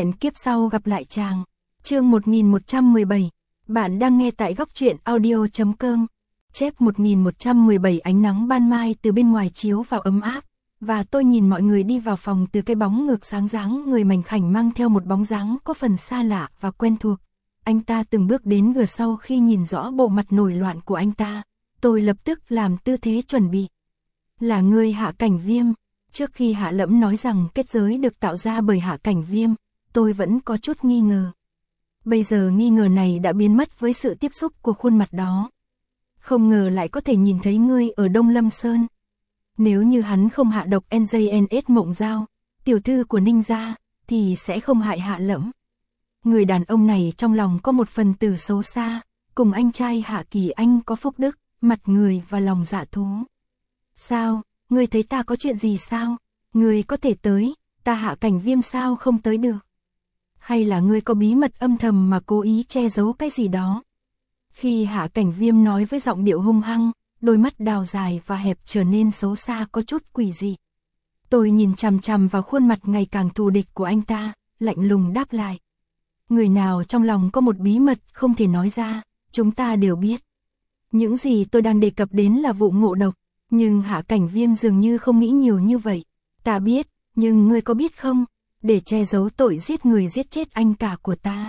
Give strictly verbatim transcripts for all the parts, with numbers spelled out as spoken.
Hẹn kiếp sau gặp lại chàng. Chương một nghìn một trăm mười bảy. Bạn đang nghe tại góc truyện audio chấm com. Chép một nghìn một trăm mười bảy. Ánh nắng ban mai từ bên ngoài chiếu vào ấm áp, và tôi nhìn mọi người đi vào phòng từ cái bóng ngược sáng dáng người mảnh khảnh mang theo một bóng dáng có phần xa lạ và quen thuộc. Anh ta từng bước đến vừa sau khi nhìn rõ bộ mặt nổi loạn của anh ta. Tôi lập tức làm tư thế chuẩn bị. Là người Hạ Cảnh Viêm. Trước khi Hạ Lẫm nói rằng kết giới được tạo ra bởi Hạ Cảnh Viêm, tôi vẫn có chút nghi ngờ. Bây giờ nghi ngờ này đã biến mất với sự tiếp xúc của khuôn mặt đó. Không ngờ lại có thể nhìn thấy ngươi ở Đông Lâm Sơn. Nếu như hắn không hạ độc en gi en ét Mộng Giao, tiểu thư của Ninh gia, thì sẽ không hại Hạ Lẫm. Người đàn ông này trong lòng có một phần tử xấu xa, cùng anh trai Hạ Kỳ Anh có phúc đức, mặt người và lòng dạ thú. Sao, ngươi thấy ta có chuyện gì sao? Ngươi có thể tới, ta Hạ Cảnh Viêm sao không tới được? Hay là ngươi có bí mật âm thầm mà cố ý che giấu cái gì đó? Khi Hạ Cảnh Viêm nói với giọng điệu hung hăng, đôi mắt đào dài và hẹp trở nên xấu xa có chút quỷ dị. Tôi nhìn chằm chằm vào khuôn mặt ngày càng thù địch của anh ta, lạnh lùng đáp lại. Người nào trong lòng có một bí mật không thể nói ra, chúng ta đều biết. Những gì tôi đang đề cập đến là vụ ngộ độc, nhưng Hạ Cảnh Viêm dường như không nghĩ nhiều như vậy. Ta biết, nhưng ngươi có biết không, để che giấu tội giết người giết chết anh cả của ta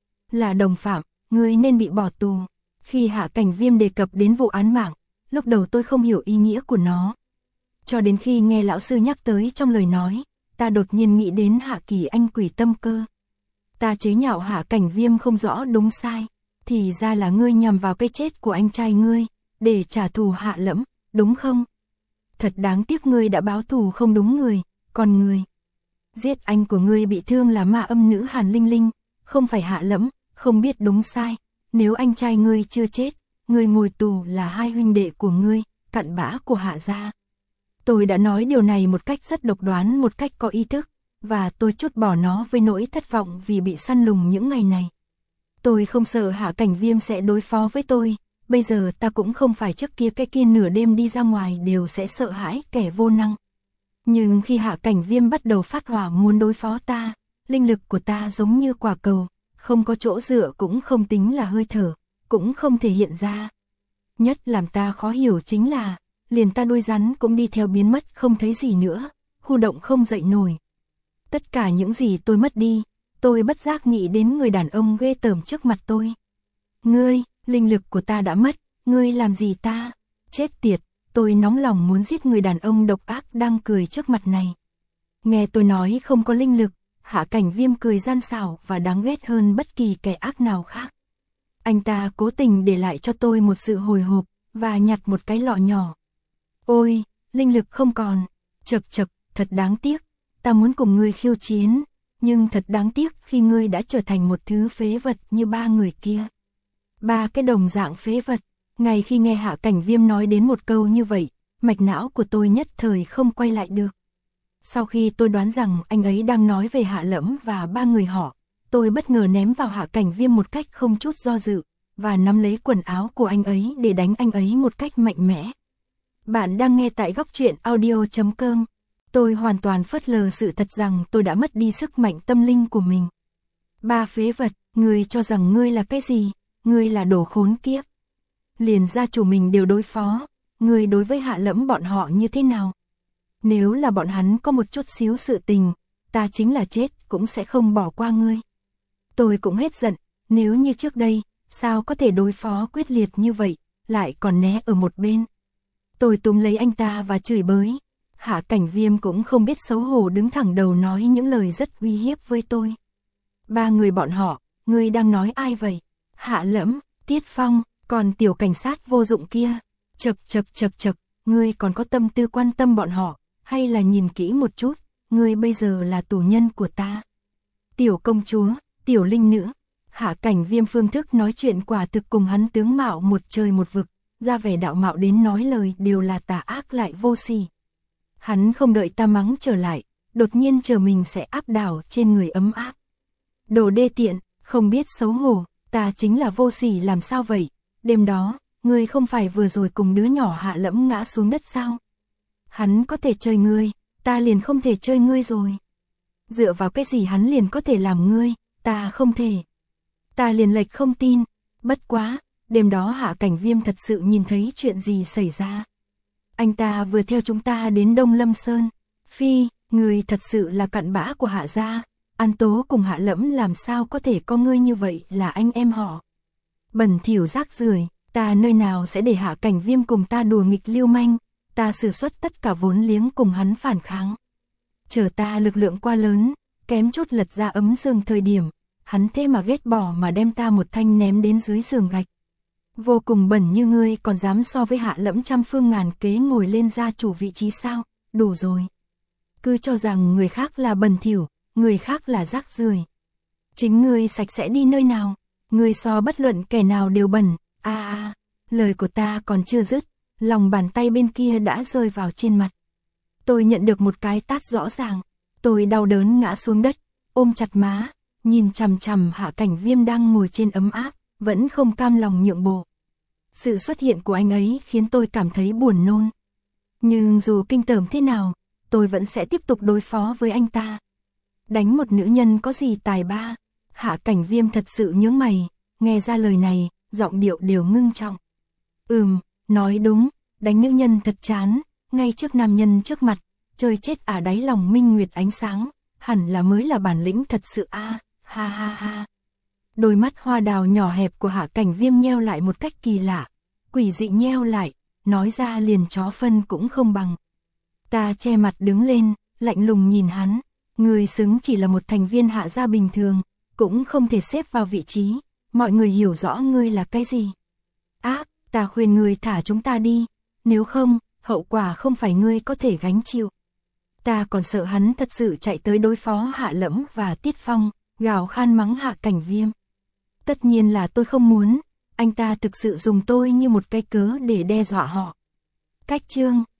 là đồng phạm, ngươi nên bị bỏ tù. Khi Hạ Cảnh Viêm đề cập đến vụ án mạng, lúc đầu tôi không hiểu ý nghĩa của nó. Cho đến khi nghe lão sư nhắc tới trong lời nói, ta đột nhiên nghĩ đến Hạ Kỳ Anh quỷ tâm cơ. Ta chế nhạo Hạ Cảnh Viêm không rõ đúng sai, thì ra là ngươi nhằm vào cái chết của anh trai ngươi, để trả thù Hạ Lẫm, đúng không? Thật đáng tiếc ngươi đã báo thù không đúng người, còn người giết anh của ngươi bị thương là ma âm nữ Hàn Linh Linh, không phải Hạ Lẫm, không biết đúng sai. Nếu anh trai ngươi chưa chết, ngươi ngồi tù là hai huynh đệ của ngươi, cặn bã của Hạ gia. Tôi đã nói điều này một cách rất độc đoán, một cách có ý thức, và tôi trút bỏ nó với nỗi thất vọng vì bị săn lùng những ngày này. Tôi không sợ Hạ Cảnh Viêm sẽ đối phó với tôi, bây giờ ta cũng không phải trước kia cái kia nửa đêm đi ra ngoài đều sẽ sợ hãi kẻ vô năng. Nhưng khi Hạ Cảnh Viêm bắt đầu phát hỏa muốn đối phó ta, linh lực của ta giống như quả cầu, không có chỗ dựa cũng không tính là hơi thở, cũng không thể hiện ra. Nhất làm ta khó hiểu chính là, liền ta đuôi rắn cũng đi theo biến mất không thấy gì nữa, khu động không dậy nổi. Tất cả những gì tôi mất đi, tôi bất giác nghĩ đến người đàn ông ghê tởm trước mặt tôi. Ngươi, linh lực của ta đã mất, ngươi làm gì ta? Chết tiệt, tôi nóng lòng muốn giết người đàn ông độc ác đang cười trước mặt này. Nghe tôi nói không có linh lực, Hạ Cảnh Viêm cười gian xảo và đáng ghét hơn bất kỳ kẻ ác nào khác. Anh ta cố tình để lại cho tôi một sự hồi hộp, và nhặt một cái lọ nhỏ. Ôi, linh lực không còn, chật chật, thật đáng tiếc, ta muốn cùng ngươi khiêu chiến, nhưng thật đáng tiếc khi ngươi đã trở thành một thứ phế vật như ba người kia. Ba cái đồng dạng phế vật. Ngay khi nghe Hạ Cảnh Viêm nói đến một câu như vậy, mạch não của tôi nhất thời không quay lại được. Sau khi tôi đoán rằng anh ấy đang nói về Hạ Lẫm và ba người họ, tôi bất ngờ ném vào Hạ Cảnh Viêm một cách không chút do dự, và nắm lấy quần áo của anh ấy để đánh anh ấy một cách mạnh mẽ. Bạn đang nghe tại góc truyện audio chấm com. Tôi hoàn toàn phớt lờ sự thật rằng tôi đã mất đi sức mạnh tâm linh của mình. Ba phế vật, ngươi cho rằng ngươi là cái gì? Ngươi là đồ khốn kiếp. Liền gia chủ mình đều đối phó, ngươi đối với Hạ Lẫm bọn họ như thế nào? Nếu là bọn hắn có một chút xíu sự tình, ta chính là chết cũng sẽ không bỏ qua ngươi. Tôi cũng hết giận, nếu như trước đây, sao có thể đối phó quyết liệt như vậy, lại còn né ở một bên. Tôi túm lấy anh ta và chửi bới. Hạ Cảnh Viêm cũng không biết xấu hổ đứng thẳng đầu nói những lời rất uy hiếp với tôi. Ba người bọn họ, ngươi đang nói ai vậy? Hạ Lẫm, Tiết Phong, còn tiểu cảnh sát vô dụng kia. Chật chật chật chật, ngươi còn có tâm tư quan tâm bọn họ, hay là nhìn kỹ một chút, ngươi bây giờ là tù nhân của ta. Tiểu công chúa, tiểu linh nữ. Hạ Cảnh Viêm phương thức nói chuyện quả thực cùng hắn tướng mạo một trời một vực, ra vẻ đạo mạo đến nói lời đều là tà ác lại vô sỉ. Hắn không đợi ta mắng trở lại, đột nhiên chờ mình sẽ áp đảo trên người ấm áp. Đồ đê tiện, không biết xấu hổ, ta chính là vô sỉ làm sao vậy? Đêm đó, ngươi không phải vừa rồi cùng đứa nhỏ Hạ Lẫm ngã xuống đất sao? Hắn có thể chơi ngươi, ta liền không thể chơi ngươi rồi. dựa vào cái gì hắn liền có thể làm ngươi, ta không thể. Ta liền lệch không tin, bất quá, đêm đó Hạ Cảnh Viêm thật sự nhìn thấy chuyện gì xảy ra. Anh ta vừa theo chúng ta đến Đông Lâm Sơn. Phi, ngươi thật sự là cặn bã của Hạ gia. An Tố cùng Hạ Lẫm làm sao có thể có ngươi như vậy là anh em họ. Bẩn thỉu rác rưởi, ta nơi nào sẽ để Hạ Cảnh Viêm cùng ta đùa nghịch lưu manh, ta sử xuất tất cả vốn liếng cùng hắn phản kháng. Chờ ta lực lượng quá lớn, kém chút lật ra ấm giường thời điểm, hắn thế mà ghét bỏ mà đem ta một thanh ném đến dưới giường gạch. Vô cùng bẩn như ngươi còn dám so với Hạ Lẫm trăm phương ngàn kế ngồi lên gia chủ vị trí sao, đủ rồi. Cứ cho rằng người khác là bẩn thỉu, người khác là rác rưởi. Chính ngươi sạch sẽ đi nơi nào, ngươi so bất luận kẻ nào đều bẩn. A à, a, lời của ta còn chưa dứt, lòng bàn tay bên kia đã rơi vào trên mặt. Tôi nhận được một cái tát rõ ràng, tôi đau đớn ngã xuống đất, ôm chặt má, nhìn chằm chằm Hạ Cảnh Viêm đang ngồi trên ấm áp, vẫn không cam lòng nhượng bộ. Sự xuất hiện của anh ấy khiến tôi cảm thấy buồn nôn. Nhưng dù kinh tởm thế nào, tôi vẫn sẽ tiếp tục đối phó với anh ta. Đánh một nữ nhân có gì tài ba. Hạ Cảnh Viêm thật sự nhướng mày, nghe ra lời này, giọng điệu đều ngưng trọng. Ừm, nói đúng, đánh nữ nhân thật chán, ngay trước nam nhân trước mặt, chơi chết ả đáy lòng minh nguyệt ánh sáng, hẳn là mới là bản lĩnh thật sự a, à, ha ha ha. Đôi mắt hoa đào nhỏ hẹp của Hạ Cảnh Viêm nheo lại một cách kỳ lạ, quỷ dị nheo lại, nói ra liền chó phân cũng không bằng. Ta che mặt đứng lên, lạnh lùng nhìn hắn, người xứng chỉ là một thành viên Hạ gia bình thường, cũng không thể xếp vào vị trí, mọi người hiểu rõ ngươi là cái gì. Ác, ta khuyên ngươi thả chúng ta đi, nếu không, hậu quả không phải ngươi có thể gánh chịu. Ta còn sợ hắn thật sự chạy tới đối phó Hạ Lẫm và Tiết Phong, gào khan mắng Hạ Cảnh Viêm. Tất nhiên là tôi không muốn, anh ta thực sự dùng tôi như một cái cớ để đe dọa họ. Cách chương